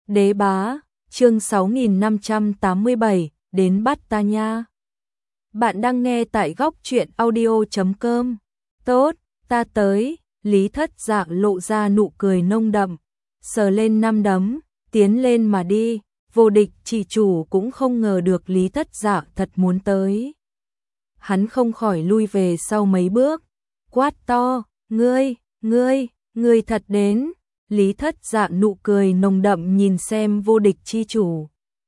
Đế bá, chương 6587, đến bắt ta nha. Bạn đang nghe tại góc truyện audio.com. Tốt, ta tới. Lý Thất Dạ lộ ra nụ cười nông đậm, sờ lên năm đấm, tiến lên mà đi. Vô Địch chỉ chủ cũng không ngờ được Lý Thất Dạ thật muốn tới. Hắn không khỏi lui về sau mấy bước, quát to, ngươi thật đến. Lý Thất Dạ nụ cười nồng đậm nhìn xem Vô Địch chi chủ.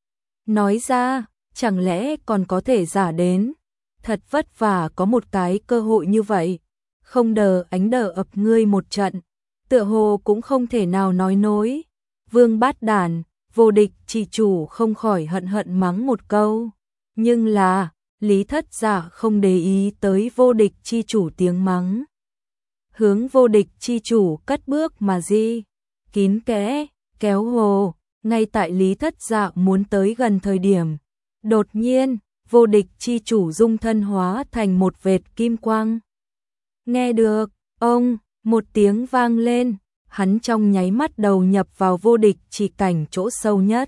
Nói ra, chẳng lẽ còn có thể giả đến, thật vất vả có một cái cơ hội như vậy, không đờ ánh đờ ập ngươi một trận, tựa hồ cũng không thể nào nói nối. Vương bát đản, Vô Địch chi chủ không khỏi hận hận mắng một câu, nhưng là, Lý Thất Dạ không để ý tới Vô Địch chi chủ tiếng mắng. Hướng Vô Địch chi chủ cất bước mà đi, kín kẽ, kéo hồ, ngay tại Lý Thất Dạ muốn tới gần thời điểm. Đột nhiên, Vô Địch chi chủ dung thân hóa thành một vệt kim quang. Nghe được, ông, một tiếng vang lên, hắn trong nháy mắt đầu nhập vào Vô Địch chỉ cảnh chỗ sâu nhất.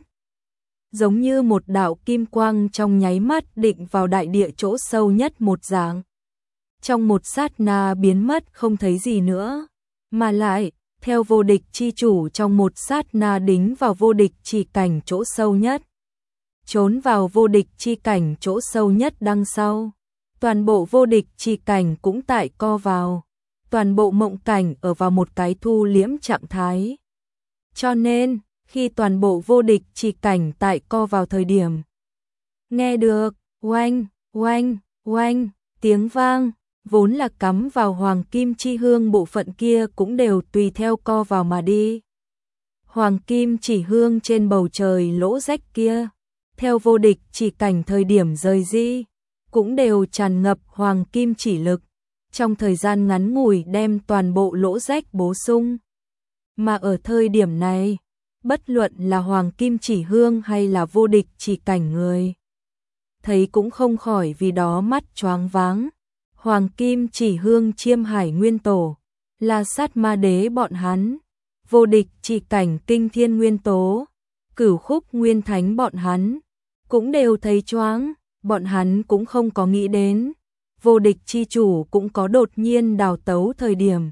Giống như một đạo kim quang trong nháy mắt định vào đại địa chỗ sâu nhất một dạng. Trong một sát na biến mất không thấy gì nữa, mà lại, theo Vô Địch chi chủ trong một sát na đính vào Vô Địch chỉ cảnh chỗ sâu nhất. Trốn vào Vô Địch chi cảnh chỗ sâu nhất đằng sau. Toàn bộ Vô Địch chi cảnh cũng tại co vào. Toàn bộ mộng cảnh ở vào một cái thu liễm trạng thái. Cho nên, khi toàn bộ Vô Địch chi cảnh tại co vào thời điểm. Nghe được, oanh, oanh, oanh, tiếng vang, vốn là cắm vào hoàng kim chi hương bộ phận kia cũng đều tùy theo co vào mà đi. Hoàng kim chỉ hương trên bầu trời lỗ rách kia, theo Vô Địch chỉ cảnh thời điểm rời đi, cũng đều tràn ngập hoàng kim chỉ lực, trong thời gian ngắn ngủi đem toàn bộ lỗ rách bổ sung. Mà ở thời điểm này, bất luận là hoàng kim chỉ hương hay là Vô Địch chỉ cảnh người, thấy cũng không khỏi vì đó mắt choáng váng. Hoàng kim chỉ hương Chiêm Hải Nguyên Tổ, là sát ma đế bọn hắn, Vô Địch chỉ cảnh Kinh Thiên Nguyên Tố, Cửu Khúc Nguyên Thánh bọn hắn, cũng đều thấy choáng, bọn hắn cũng không có nghĩ đến. Vô Địch chi chủ cũng có đột nhiên đào tấu thời điểm.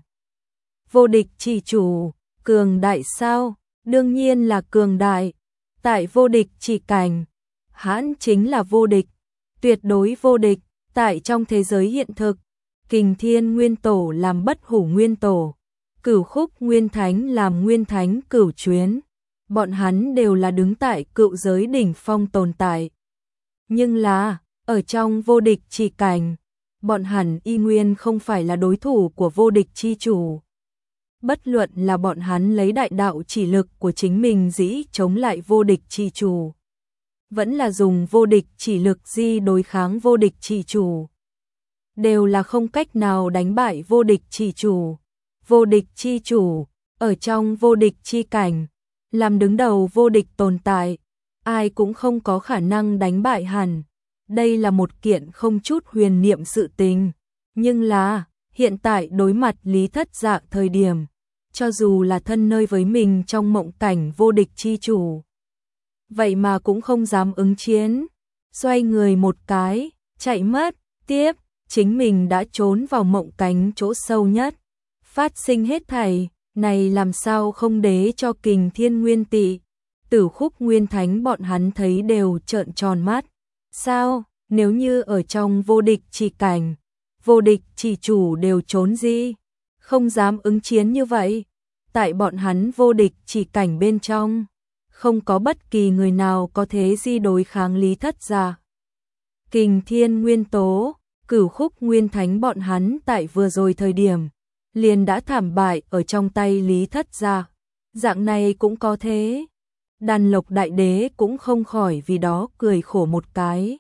Vô Địch chi chủ, cường đại sao? Đương nhiên là cường đại. Tại Vô Địch chỉ cảnh, hắn chính là vô địch, tuyệt đối vô địch. Tại trong thế giới hiện thực, Kình Thiên Nguyên Tổ làm Bất Hủ Nguyên Tổ, Cửu Khúc Nguyên Thánh làm Nguyên Thánh Cửu Chuyến, bọn hắn đều là đứng tại cựu giới đỉnh phong tồn tại. Nhưng là, ở trong Vô Địch chỉ cảnh, bọn hắn y nguyên không phải là đối thủ của Vô Địch chi chủ. Bất luận là bọn hắn lấy đại đạo chỉ lực của chính mình dĩ chống lại Vô Địch chi chủ, vẫn là dùng Vô Địch chỉ lực di đối kháng Vô Địch chỉ chủ, đều là không cách nào đánh bại Vô Địch chỉ chủ. Vô Địch chi chủ, ở trong Vô Địch chi cảnh, làm đứng đầu vô địch tồn tại, ai cũng không có khả năng đánh bại hẳn. Đây là một kiện không chút huyền niệm sự tình, nhưng là, hiện tại đối mặt Lý Thất Dạ thời điểm, cho dù là thân nơi với mình trong mộng cảnh Vô Địch chi chủ, vậy mà cũng không dám ứng chiến, xoay người một cái, chạy mất. Tiếp, chính mình đã trốn vào mộng cảnh chỗ sâu nhất, phát sinh hết thảy, này làm sao không để cho Kình Thiên Nguyên Tị, Tử Khúc Nguyên Thánh bọn hắn thấy đều trợn tròn mắt. Sao, nếu như ở trong Vô Địch chỉ cảnh, Vô Địch chỉ chủ đều trốn gì, không dám ứng chiến như vậy, tại bọn hắn Vô Địch chỉ cảnh bên trong, không có bất kỳ người nào có thế di đối kháng Lý Thất Dạ. Kình Thiên Nguyên Tố, Cửu Khúc Nguyên Thánh bọn hắn tại vừa rồi thời điểm, liền đã thảm bại ở trong tay Lý Thất Dạ. Dạng này cũng có thế. Đàn Lộc Đại Đế cũng không khỏi vì đó cười khổ một cái.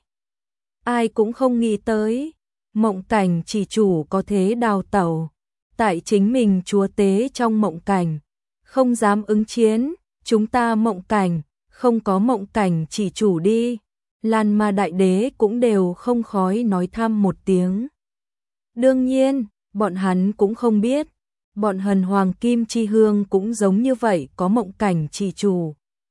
Ai cũng không nghĩ tới, mộng cảnh chỉ chủ có thế đào tẩu, tại chính mình chúa tế trong mộng cảnh, không dám ứng chiến, chúng ta mộng cảnh, không có mộng cảnh chỉ chủ đi. Lan Ma Đại Đế cũng đều không khói nói thăm một tiếng. Đương nhiên, bọn hắn cũng không biết, bọn Hần Hoàng Kim Chi Hương cũng giống như vậy có mộng cảnh chỉ chủ.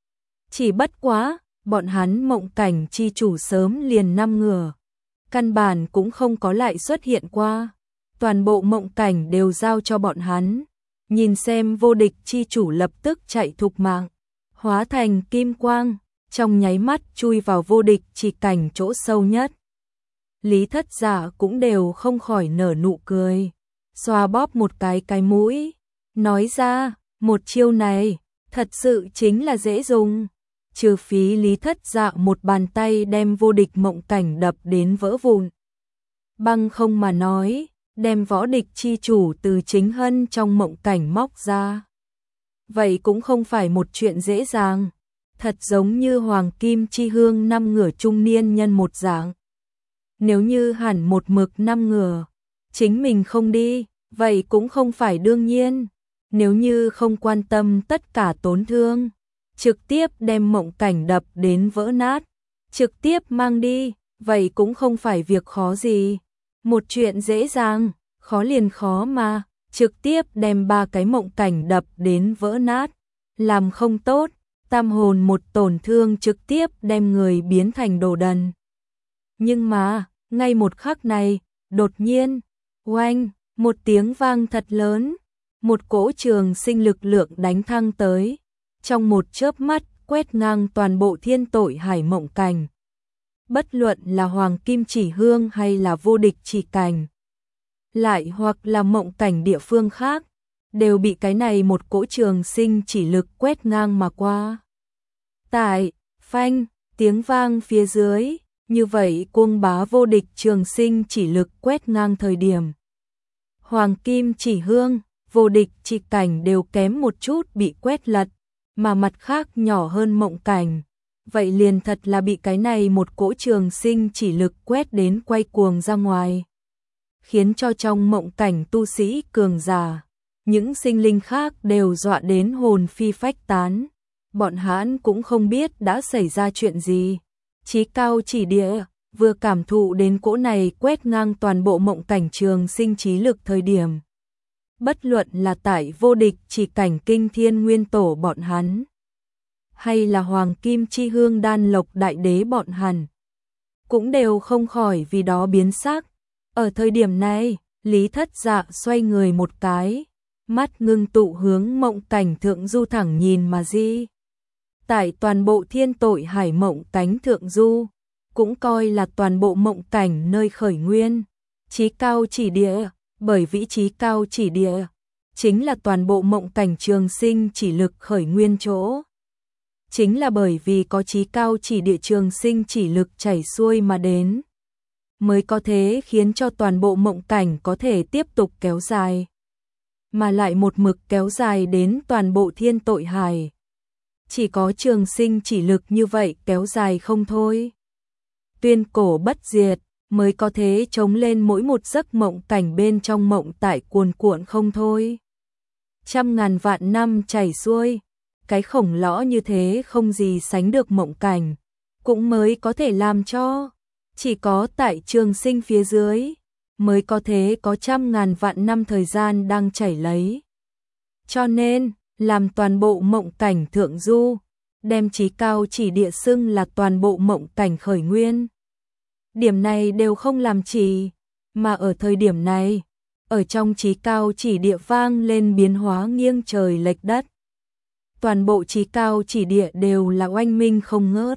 Chỉ bất quá, bọn hắn mộng cảnh chi chủ sớm liền 5 ngửa. Căn bản cũng không có lại xuất hiện qua. Toàn bộ mộng cảnh đều giao cho bọn hắn. Nhìn xem vô địch chi chủ lập tức chạy thục mạng. Hóa thành kim quang, trong nháy mắt chui vào vô địch chỉ cảnh chỗ sâu nhất. Lý Thất Dạ cũng đều không khỏi nở nụ cười. Xoa bóp một cái mũi. Nói ra, một chiêu này, thật sự chính là dễ dùng. Trừ phí Lý Thất Dạ một bàn tay đem vô địch mộng cảnh đập đến vỡ vụn. Băng không mà nói, đem võ địch chi chủ từ chính hân trong mộng cảnh móc ra. Vậy cũng không phải một chuyện dễ dàng. Thật giống như Hoàng Kim Chi Hương 5 ngửa trung niên nhân một dạng. Nếu như hẳn một mực 5 ngửa, chính mình không đi, vậy cũng không phải đương nhiên. Nếu như không quan tâm tất cả tổn thương, trực tiếp đem mộng cảnh đập đến vỡ nát, trực tiếp mang đi, vậy cũng không phải việc khó gì. Một chuyện dễ dàng, khó liền khó mà, trực tiếp đem 3 cái mộng cảnh đập đến vỡ nát, làm không tốt, tam hồn một tổn thương trực tiếp đem người biến thành đồ đần. Nhưng mà, ngay một khắc này, đột nhiên, oanh, một tiếng vang thật lớn, một cỗ trường sinh lực lượng đánh thăng tới, trong một chớp mắt quét ngang toàn bộ thiên tội hải mộng cảnh. Bất luận là Hoàng Kim Chỉ Hương hay là vô địch chỉ cảnh, lại hoặc là mộng cảnh địa phương khác, đều bị cái này một cỗ trường sinh chỉ lực quét ngang mà qua. Tại, phanh, tiếng vang phía dưới, như vậy cuồng bá vô địch trường sinh chỉ lực quét ngang thời điểm. Hoàng Kim Chỉ Hương, vô địch chỉ cảnh đều kém một chút bị quét lật, mà mặt khác nhỏ hơn mộng cảnh. Vậy liền thật là bị cái này một cỗ trường sinh chỉ lực quét đến quay cuồng ra ngoài. Khiến cho trong mộng cảnh tu sĩ cường giả, những sinh linh khác đều dọa đến hồn phi phách tán. Bọn hắn cũng không biết đã xảy ra chuyện gì. Chí cao chỉ địa, vừa cảm thụ đến cỗ này quét ngang toàn bộ mộng cảnh trường sinh trí lực thời điểm. Bất luận là tại vô địch chỉ cảnh kinh thiên nguyên tổ bọn hắn, hay là Hoàng Kim Chi Hương đan lộc đại đế bọn hắn, cũng đều không khỏi vì đó biến sắc. Ở thời điểm này, Lý Thất Dạ xoay người một cái, mắt ngưng tụ hướng mộng cảnh thượng du thẳng nhìn mà đi. Tại toàn bộ thiên tội hải mộng cánh thượng du, cũng coi là toàn bộ mộng cảnh nơi khởi nguyên, chí cao chỉ địa, bởi vị trí cao chỉ địa, chính là toàn bộ mộng cảnh trường sinh chỉ lực khởi nguyên chỗ. Chính là bởi vì có chí cao chỉ địa trường sinh chỉ lực chảy xuôi mà đến, mới có thể khiến cho toàn bộ mộng cảnh có thể tiếp tục kéo dài, mà lại một mực kéo dài đến toàn bộ thiên tội hải. Chỉ có trường sinh chỉ lực như vậy kéo dài không thôi. Tuyên cổ bất diệt, mới có thể chống lên mỗi một giấc mộng cảnh bên trong mộng tại cuồn cuộn không thôi. Trăm ngàn vạn năm chảy xuôi, cái khổng lõ như thế không gì sánh được mộng cảnh, cũng mới có thể làm cho, chỉ có tại trường sinh phía dưới, mới có thể có trăm ngàn vạn năm thời gian đang chảy lấy. Cho nên, làm toàn bộ mộng cảnh thượng du, đem chí cao chỉ địa xưng là toàn bộ mộng cảnh khởi nguyên. Điểm này đều không làm trì, mà ở thời điểm này, ở trong chí cao chỉ địa vang lên biến hóa nghiêng trời lệch đất. Toàn bộ chí cao chỉ địa đều là oanh minh không ngớt.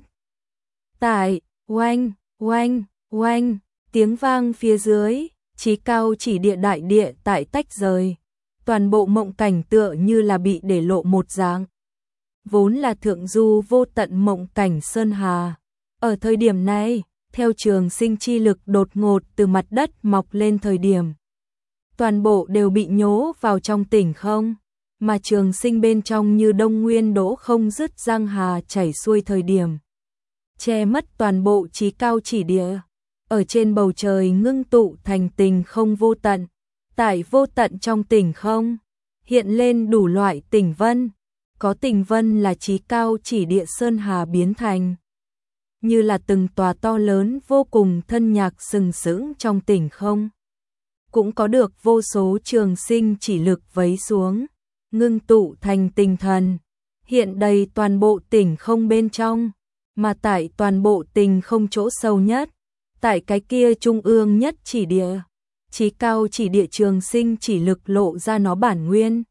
Tại, oanh, oanh, oanh, tiếng vang phía dưới, chí cao chỉ địa đại địa tại tách rời. Toàn bộ mộng cảnh tựa như là bị để lộ một dáng. Vốn là thượng du vô tận mộng cảnh sơn hà. Ở thời điểm này, theo trường sinh chi lực đột ngột từ mặt đất mọc lên thời điểm, toàn bộ đều bị nhố vào trong tỉnh không, mà trường sinh bên trong như đông nguyên đỗ không dứt giang hà chảy xuôi thời điểm, che mất toàn bộ chí cao chỉ địa, ở trên bầu trời ngưng tụ thành tình không vô tận. Tại vô tận trong tỉnh không, hiện lên đủ loại tỉnh vân, có tỉnh vân là chí cao chỉ địa sơn hà biến thành, như là từng tòa to lớn vô cùng thân nhạc sừng sững trong tỉnh không. Cũng có được vô số trường sinh chỉ lực vấy xuống, ngưng tụ thành tinh thần, hiện đầy toàn bộ tỉnh không bên trong, mà tại toàn bộ tỉnh không chỗ sâu nhất, tại cái kia trung ương nhất chỉ địa, chí cao chỉ địa trường sinh chỉ lực lộ ra nó bản nguyên.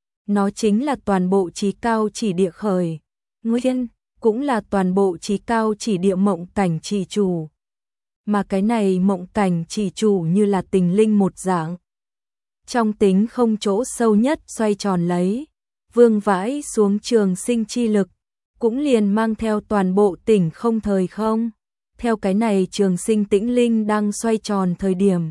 Nó chính là toàn bộ chí cao chỉ địa khởi nguyên, cũng là toàn bộ chí cao chỉ địa mộng cảnh chỉ chủ. Mà cái này mộng cảnh chỉ chủ như là tình linh một dạng. Trong tính không chỗ sâu nhất xoay tròn lấy, vương vãi xuống trường sinh chi lực, cũng liền mang theo toàn bộ tỉnh không thời không. Theo cái này trường sinh tĩnh linh đang xoay tròn thời điểm.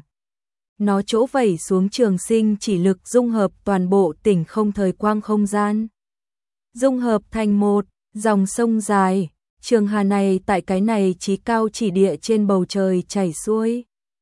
Nó chỗ vẩy xuống trường sinh chỉ lực dung hợp toàn bộ tỉnh không thời quang không gian. Dung hợp thành một dòng sông dài, trường hà này tại cái này chí cao chỉ địa trên bầu trời chảy xuôi.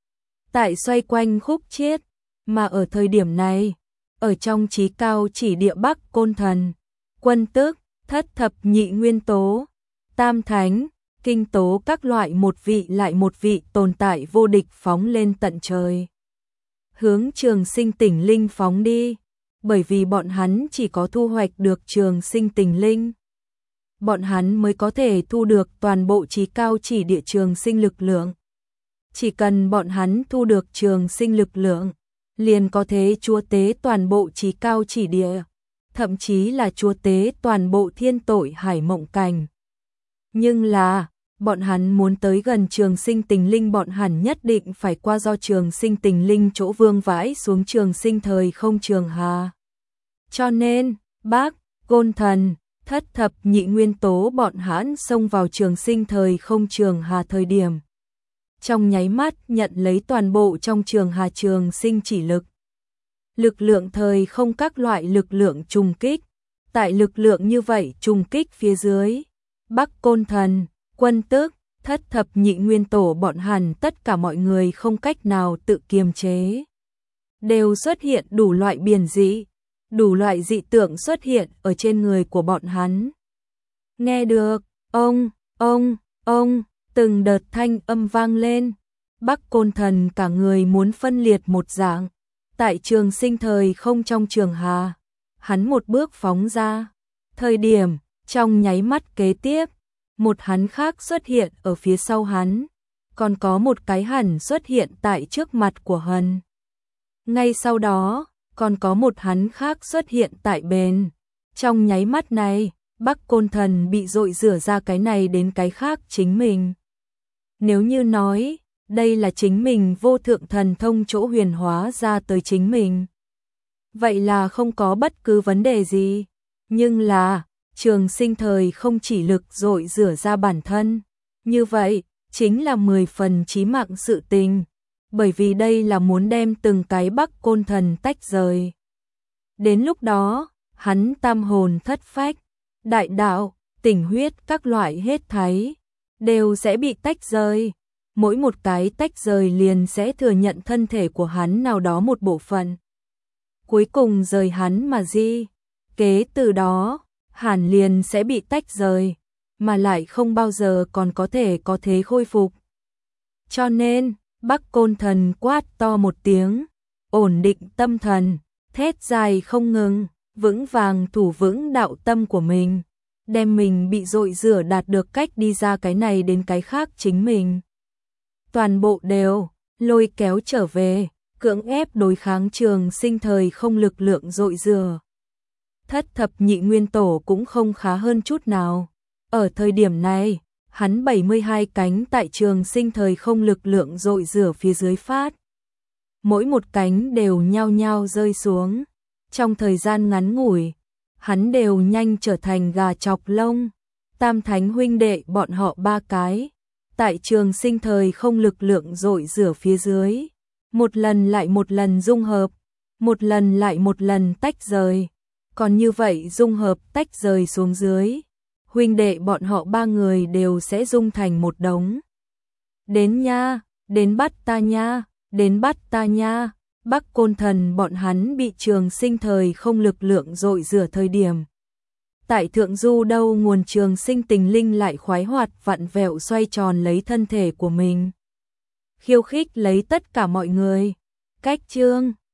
Tại xoay quanh khúc chiết, mà ở thời điểm này, ở trong chí cao chỉ địa Bắc Côn Thần, Quân Tức, Thất Thập Nhị Nguyên Tố, Tam Thánh, Kinh Tố các loại một vị lại một vị tồn tại vô địch phóng lên tận trời. Hướng trường sinh tỉnh linh phóng đi, bởi vì bọn hắn chỉ có thu hoạch được trường sinh tỉnh linh. Bọn hắn mới có thể thu được toàn bộ chí cao chỉ địa trường sinh lực lượng. Chỉ cần bọn hắn thu được trường sinh lực lượng, liền có thể chúa tế toàn bộ chí cao chỉ địa, thậm chí là chúa tế toàn bộ thiên tội hải mộng cảnh. Nhưng là, bọn hắn muốn tới gần trường sinh tình linh bọn hắn nhất định phải qua do trường sinh tình linh chỗ vương vãi xuống trường sinh thời không trường hà. Cho nên, Bắc, Côn Thần, Thất Thập Nhị Nguyên Tố bọn hắn xông vào trường sinh thời không trường hà thời điểm. Trong nháy mắt nhận lấy toàn bộ trong trường hà trường sinh chỉ lực. Lực lượng thời không các loại lực lượng trùng kích. Tại lực lượng như vậy trùng kích phía dưới, Bắc Côn Thần, Quân Tức, Thất Thập Nhị Nguyên Tổ bọn hắn tất cả mọi người không cách nào tự kiềm chế. Đều xuất hiện đủ loại biển dị, đủ loại dị tượng xuất hiện ở trên người của bọn hắn. Nghe được, ông, từng đợt thanh âm vang lên. Bắc Côn Thần cả người muốn phân liệt một dạng. Tại trường sinh thời không trong trường hà, hắn một bước phóng ra. Thời điểm, trong nháy mắt kế tiếp, một hắn khác xuất hiện ở phía sau hắn. Còn có một cái hẳn xuất hiện tại trước mặt của hắn. Ngay sau đó, còn có một hắn khác xuất hiện tại bên. Trong nháy mắt này, Bắc Côn Thần bị dội rửa ra cái này đến cái khác chính mình. Nếu như nói, đây là chính mình vô thượng thần thông chỗ huyền hóa ra tới chính mình. Vậy là không có bất cứ vấn đề gì. Nhưng là, trường sinh thời không chỉ lực dội rửa ra bản thân. Như vậy, chính là 10 phần chí mạng sự tình. Bởi vì đây là muốn đem từng cái Bắc Côn Thần tách rời. Đến lúc đó, hắn tam hồn thất phách, đại đạo, tình huyết các loại hết thảy đều sẽ bị tách rời. Mỗi một cái tách rời liền sẽ thừa nhận thân thể của hắn nào đó một bộ phận. Cuối cùng rời hắn mà di. Kế từ đó, hẳn liền sẽ bị tách rời, mà lại không bao giờ còn có thể có thế khôi phục. Cho nên, Bắc Côn Thần quát to một tiếng, ổn định tâm thần, thét dài không ngừng, vững vàng thủ vững đạo tâm của mình, đem mình bị dội rửa đạt được cách đi ra cái này đến cái khác chính mình. Toàn bộ đều lôi kéo trở về, cưỡng ép đối kháng trường sinh thời không lực lượng dội rửa. Thất Thập Nhị Nguyên Tổ cũng không khá hơn chút nào. Ở thời điểm này, hắn 72 cánh tại trường sinh thời không lực lượng dội rửa phía dưới phát. Mỗi một cánh đều nhao nhao rơi xuống. Trong thời gian ngắn ngủi, hắn đều nhanh trở thành gà chọc lông. Tam Thánh huynh đệ bọn họ 3 cái. Tại trường sinh thời không lực lượng dội rửa phía dưới. Một lần lại một lần dung hợp. Một lần lại một lần tách rời. Còn như vậy dung hợp tách rời xuống dưới. Huynh đệ bọn họ 3 người đều sẽ dung thành một đống. Đến nha, đến bắt ta nha, đến bắt ta nha. Bắc Côn Thần bọn hắn bị trường sinh thời không lực lượng dội rửa thời điểm. Tại thượng du đâu nguồn trường sinh tình linh lại khoái hoạt vặn vẹo xoay tròn lấy thân thể của mình. Khiêu khích lấy tất cả mọi người. Cách chương